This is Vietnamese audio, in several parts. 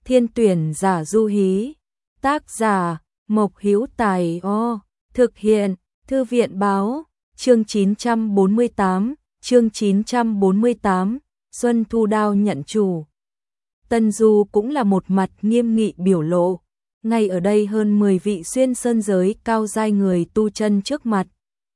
Thiên tuyển giả Du Hí. Tác giả Mộc Hữu Tài. Thực hiện Thư viện Báo. Chương 948, Xuân Thu Đao nhận chủ. Tân Du cũng là một mặt nghiêm nghị biểu lộ. Ngay ở đây hơn 10 vị xuyên sơn giới cao giai người tu chân trước mặt,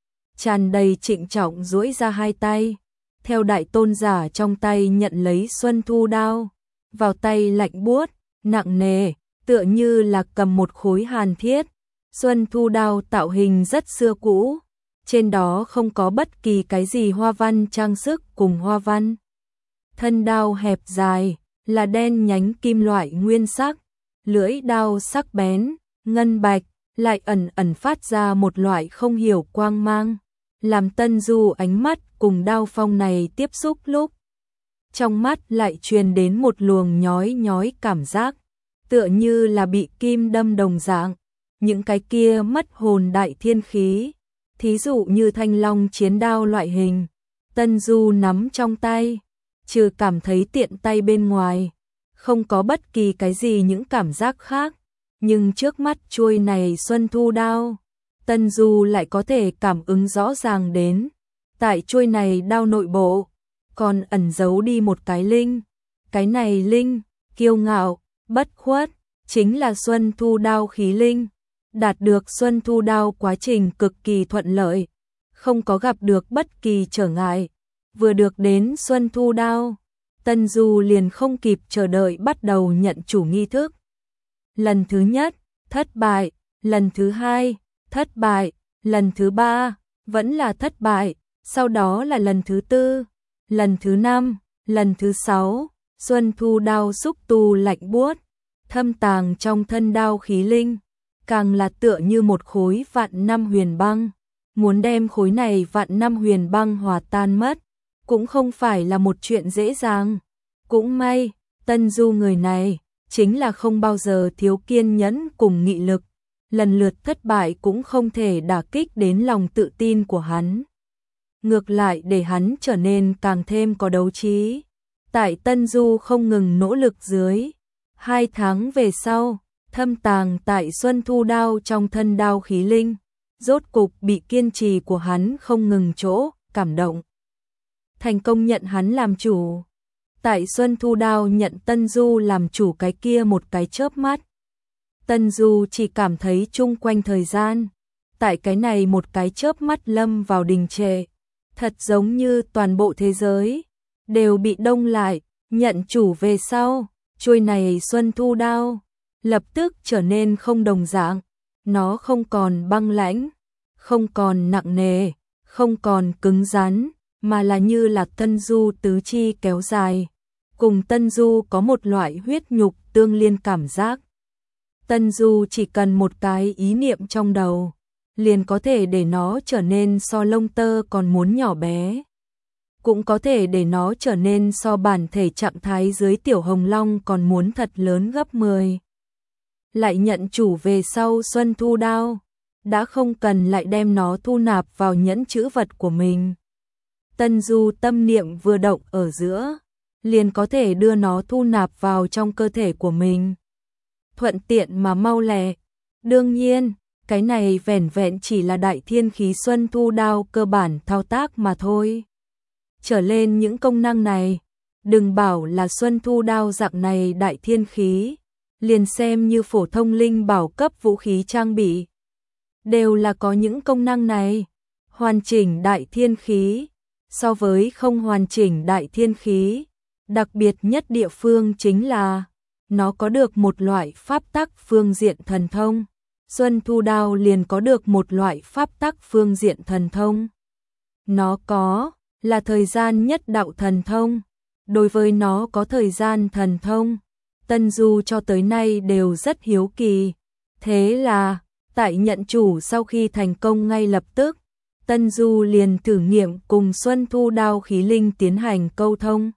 tràn đầy trịnh trọng duỗi ra hai tay, theo đại tôn giả trong tay nhận lấy Xuân Thu Đao, vào tay lạnh buốt, nặng nề, tựa như là cầm một khối hàn thiết. Xuân Thu Đao tạo hình rất xưa cũ, trên đó không có bất kỳ cái gì hoa văn trang sức cùng hoa văn. Thân đao hẹp dài, là đen nhánh kim loại nguyên sắc, lưỡi đao sắc bén, ngân bạch, lại ẩn ẩn phát ra một loại không hiểu quang mang, làm Tân Du ánh mắt cùng đao phong này tiếp xúc lúc, trong mắt lại truyền đến một luồng nhói nhói cảm giác, tựa như là bị kim đâm đồng dạng. Những cái kia mất hồn đại thiên khí, thí dụ như thanh long chiến đao loại hình, Tân Du nắm trong tay, trừ cảm thấy tiện tay bên ngoài, không có bất kỳ cái gì những cảm giác khác, nhưng trước mắt chuôi này Xuân Thu Đao, Tân Du lại có thể cảm ứng rõ ràng đến, tại chuôi này đao nội bộ, còn ẩn giấu đi một cái linh, cái này linh, kiêu ngạo, bất khuất, chính là Xuân Thu Đao khí linh. Đạt được Xuân Thu Đao quá trình cực kỳ thuận lợi, không có gặp được bất kỳ trở ngại. Vừa được đến Xuân Thu Đao, Tân Du liền không kịp chờ đợi bắt đầu nhận chủ nghi thức. Lần thứ nhất, thất bại, lần thứ hai, thất bại, lần thứ ba, vẫn là thất bại, sau đó là lần thứ tư, lần thứ năm, lần thứ sáu, Xuân Thu Đao xúc tu lạnh buốt, thâm tàng trong thân đao khí linh, càng là tựa như một khối vạn năm huyền băng, muốn đem khối này vạn năm huyền băng hòa tan mất, cũng không phải là một chuyện dễ dàng. Cũng may, Tân Du người này, chính là không bao giờ thiếu kiên nhẫn cùng nghị lực, lần lượt thất bại cũng không thể đả kích đến lòng tự tin của hắn. Ngược lại để hắn trở nên càng thêm có đấu trí. Tại Tân Du không ngừng nỗ lực dưới, 2 tháng về sau, thâm tàng tại Xuân Thu Đao trong thân đao khí linh, rốt cục bị kiên trì của hắn không ngừng chỗ, cảm động. Thành công nhận hắn làm chủ. Tại Xuân Thu Đao nhận Tân Du làm chủ cái kia một cái chớp mắt. Tân Du chỉ cảm thấy chung quanh thời gian, tại cái này một cái chớp mắt lâm vào đình trệ, thật giống như toàn bộ thế giới đều bị đông lại. Nhận chủ về sau, chuôi này Xuân Thu Đao lập tức trở nên không đồng dạng, nó không còn băng lãnh, không còn nặng nề, không còn cứng rắn, mà là như là Tân Du tứ chi kéo dài, cùng Tân Du có một loại huyết nhục tương liên cảm giác. Tân Du chỉ cần một cái ý niệm trong đầu, liền có thể để nó trở nên so lông tơ còn muốn nhỏ bé, cũng có thể để nó trở nên so bản thể trạng thái dưới tiểu hồng long còn muốn thật lớn gấp 10. Lại nhận chủ về sau Xuân Thu Đao, đã không cần lại đem nó thu nạp vào nhẫn chữ vật của mình. Tân Du tâm niệm vừa động ở giữa, liền có thể đưa nó thu nạp vào trong cơ thể của mình. Thuận tiện mà mau lẹ. Đương nhiên, cái này vẻn vẹn chỉ là đại thiên khí Xuân Thu Đao cơ bản thao tác mà thôi. Trở lên những công năng này, đừng bảo là Xuân Thu Đao dạng này đại thiên khí, liền xem như phổ thông linh bảo cấp vũ khí trang bị, đều là có những công năng này. Hoàn chỉnh đại thiên khí, so với không hoàn chỉnh đại thiên khí, đặc biệt nhất địa phương chính là nó có được một loại pháp tắc phương diện thần thông. Xuân Thu Đao liền có được một loại pháp tắc phương diện thần thông. Nó có là thời gian nhất đạo thần thông. Đối với nó có thời gian thần thông, Tân Du cho tới nay đều rất hiếu kỳ. Thế là, tại nhận chủ sau khi thành công ngay lập tức, Tân Du liền thử nghiệm cùng Xuân Thu Đao khí linh tiến hành câu thông.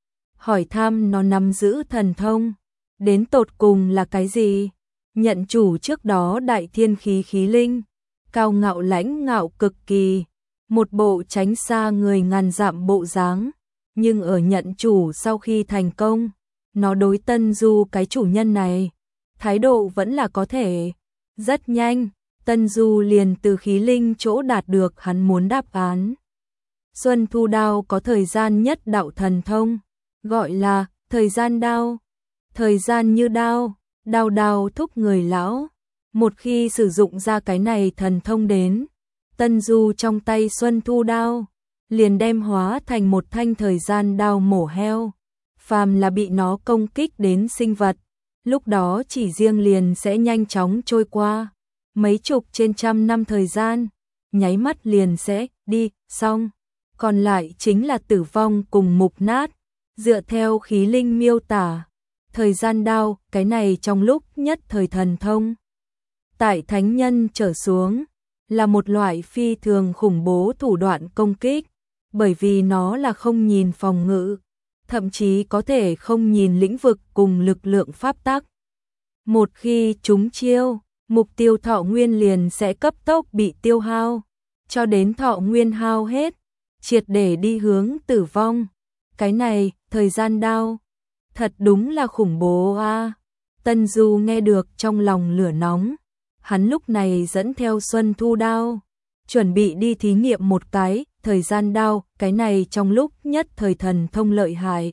Hỏi thăm nó nắm giữ thần thông, đến tột cùng là cái gì? Nhận chủ trước đó đại thiên khí khí linh, cao ngạo lãnh ngạo cực kỳ, một bộ tránh xa người ngàn dặm bộ dáng, nhưng ở nhận chủ sau khi thành công, nó đối Tân Du cái chủ nhân này, thái độ vẫn là có thể. Rất nhanh, Tân Du liền từ khí linh chỗ đạt được hắn muốn đáp án. Xuân Thu Đao có thời gian nhất đạo thần thông, gọi là thời gian đao. Thời gian như đao, đao đao thúc người lão. Một khi sử dụng ra cái này thần thông đến, Tân Du trong tay Xuân Thu Đao liền đem hóa thành một thanh thời gian đao mổ heo. Phàm là bị nó công kích đến sinh vật, lúc đó chỉ riêng liền sẽ nhanh chóng trôi qua. Mấy chục trên trăm năm thời gian, nháy mắt liền sẽ đi xong. Còn lại chính là tử vong cùng mục nát. Dựa theo khí linh miêu tả, thời gian đao, cái này trong lúc nhất thời thần thông. Tại thánh nhân trở xuống, là một loại phi thường khủng bố thủ đoạn công kích, bởi vì nó là không nhìn phòng ngự, thậm chí có thể không nhìn lĩnh vực cùng lực lượng pháp tắc. Một khi trúng chiêu, mục tiêu thọ nguyên liền sẽ cấp tốc bị tiêu hao, cho đến thọ nguyên hao hết, triệt để đi hướng tử vong. Cái này, thời gian đao, thật đúng là khủng bố a. Tân Du nghe được trong lòng lửa nóng, hắn lúc này dẫn theo Xuân Thu Đao, chuẩn bị đi thí nghiệm một cái, thời gian đao, cái này trong lúc nhất thời thần thông lợi hại.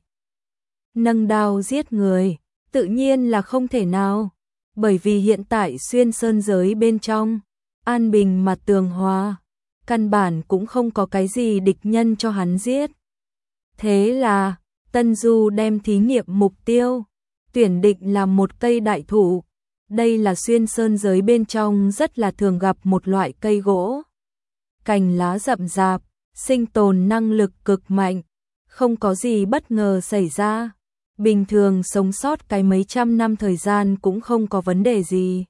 Nâng đao giết người, tự nhiên là không thể nào, bởi vì hiện tại xuyên sơn giới bên trong, an bình mà tường hòa, căn bản cũng không có cái gì địch nhân cho hắn giết. Thế là, Tân Du đem thí nghiệm mục tiêu, tuyển định là một cây đại thụ. Đây là xuyên sơn giới bên trong rất là thường gặp một loại cây gỗ. Cành lá rậm rạp, sinh tồn năng lực cực mạnh, không có gì bất ngờ xảy ra. Bình thường sống sót cái mấy trăm năm thời gian cũng không có vấn đề gì.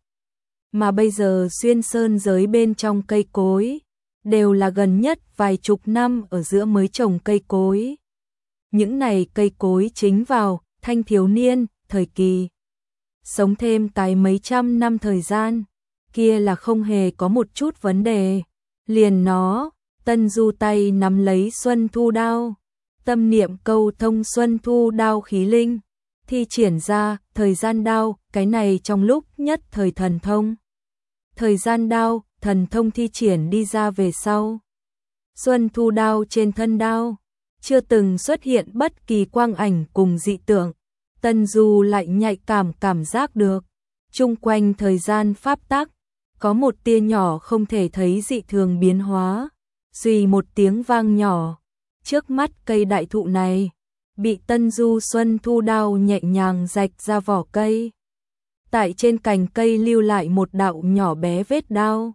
Mà bây giờ xuyên sơn giới bên trong cây cối, đều là gần nhất vài chục năm ở giữa mới trồng cây cối. Những này cây cối chính vào thanh thiếu niên, thời kỳ. Sống thêm cái mấy trăm năm thời gian, kia là không hề có một chút vấn đề. Liền nó, Tân Du tay nắm lấy Xuân Thu Đao, tâm niệm câu thông Xuân Thu Đao khí linh, thi triển ra thời gian đao, cái này trong lúc nhất thời thần thông. Thời gian đao, thần thông thi triển đi ra về sau. Xuân Thu Đao trên thân đao, chưa từng xuất hiện bất kỳ quang ảnh cùng dị tượng. Tân Du lại nhạy cảm giác được, chung quanh thời gian pháp tắc, có một tia nhỏ không thể thấy dị thường biến hóa. Suy một tiếng vang nhỏ, trước mắt cây đại thụ này, bị Tân Du Xuân Thu Đao nhẹ nhàng rạch ra vỏ cây. Tại trên cành cây lưu lại một đạo nhỏ bé vết đao.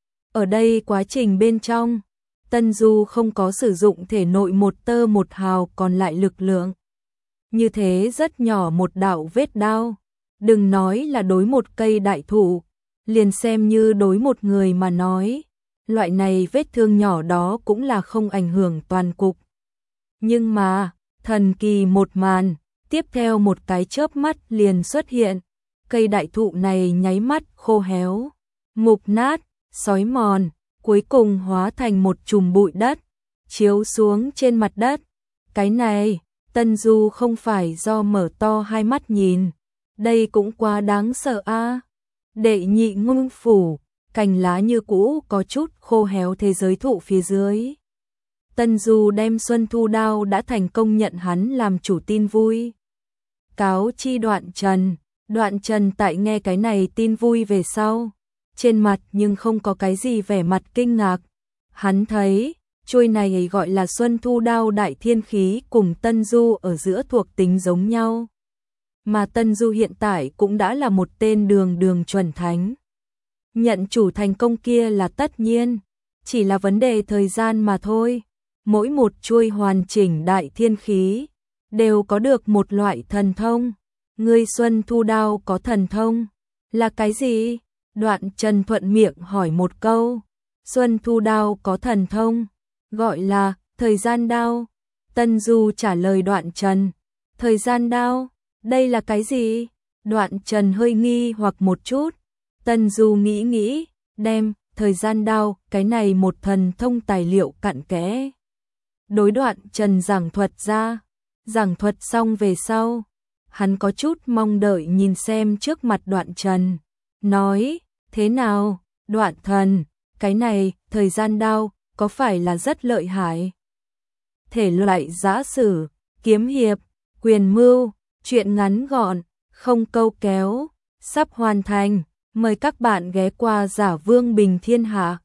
Ở đây quá trình bên trong, Tân Du không có sử dụng thể nội một tơ một hào còn lại lực lượng. Như thế rất nhỏ một đạo vết đao, đừng nói là đối một cây đại thụ, liền xem như đối một người mà nói, loại này vết thương nhỏ đó cũng là không ảnh hưởng toàn cục. Nhưng mà, thần kỳ một màn, tiếp theo một cái chớp mắt liền xuất hiện, cây đại thụ này nháy mắt khô héo, mục nát, xói mòn, cuối cùng hóa thành một chùm bụi đất, chiếu xuống trên mặt đất. Cái này, Tân Du không phải do mở to hai mắt nhìn, đây cũng quá đáng sợ a. Đệ nhị ngưng phủ, cành lá như cũ có chút khô héo thế giới thụ phía dưới. Tân Du đem Xuân Thu Đao đã thành công nhận hắn làm chủ tin vui. Cáo chi Đoạn Trần tại nghe cái này tin vui về sau, trên mặt nhưng không có cái gì vẻ mặt kinh ngạc. Hắn thấy, chuôi này gọi là Xuân Thu Đao đại thiên khí cùng Tân Du ở giữa thuộc tính giống nhau. Mà Tân Du hiện tại cũng đã là một tên đường chuẩn thánh. Nhận chủ thành công kia là tất nhiên, chỉ là vấn đề thời gian mà thôi. Mỗi một chuôi hoàn chỉnh đại thiên khí, đều có được một loại thần thông. Ngươi Xuân Thu Đao có thần thông, là cái gì? Đoạn Trần thuận miệng hỏi một câu. Xuân Thu Đao có thần thông, gọi là thời gian đao. Tân Du trả lời Đoạn Trần, thời gian đao, đây là cái gì? Đoạn Trần hơi nghi hoặc một chút. Tân Du nghĩ, đem thời gian đao, cái này một thần thông tài liệu cặn kẽ. Đối Đoạn Trần giảng thuật ra, giảng thuật xong về sau, hắn có chút mong đợi nhìn xem trước mặt Đoạn Trần, nói, thế nào, Đoạn thần, cái này, thời gian đao, có phải là rất lợi hại? Thể loại giã sử, kiếm hiệp, quyền mưu, truyện ngắn gọn, không câu kéo, sắp hoàn thành, mời các bạn ghé qua Giả Vương Bình Thiên Hạ.